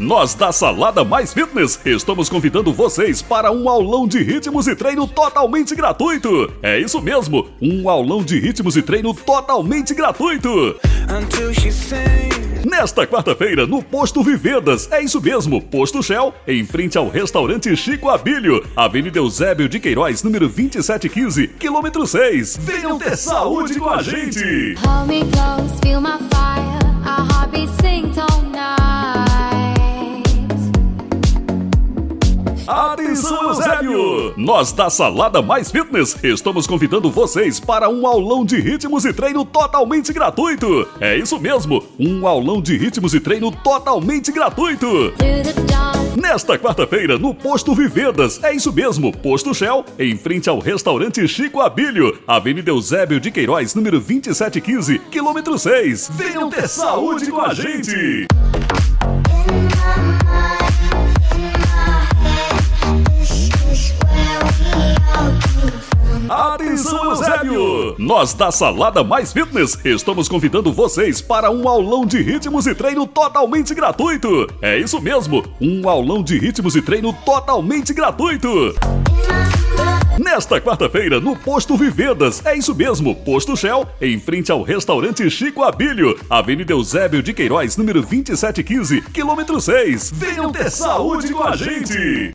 Nós da Salada Mais Fitness estamos convidando vocês para um aulão de ritmos e treino totalmente gratuito. É isso mesmo, um aulão de ritmos e treino totalmente gratuito. Nesta quarta-feira, no Posto Vivendas, é isso mesmo, Posto Shell, em frente ao restaurante Chico Abílio, Avenida Eusébio de Queiroz, número 2715, quilômetro 6. Venham ter saúde com a gente! Hold me close, feel my fire, our heartbeat synced all night. Atenção, Eusébio! Nós da Salada Mais Fitness estamos convidando vocês para um aulão de ritmos e treino totalmente gratuito. É isso mesmo, um aulão de ritmos e treino totalmente gratuito. Nesta quarta-feira, no Posto Vivendas, é isso mesmo, Posto Shell, em frente ao restaurante Chico Abílio, Avenida Eusébio de Queiroz, número 2715, quilômetro 6. Venham ter saúde com a gente! Atenção, Eusébio! Nós da Salada Mais Fitness estamos convidando vocês para um aulão de ritmos e treino totalmente gratuito. É isso mesmo, um aulão de ritmos e treino totalmente gratuito. Nesta quarta-feira, no Posto Vivendas, é isso mesmo, Posto Shell, em frente ao restaurante Chico Abílio, Avenida Eusébio de Queiroz, número 2715, quilômetro 6. Venham ter saúde com a gente!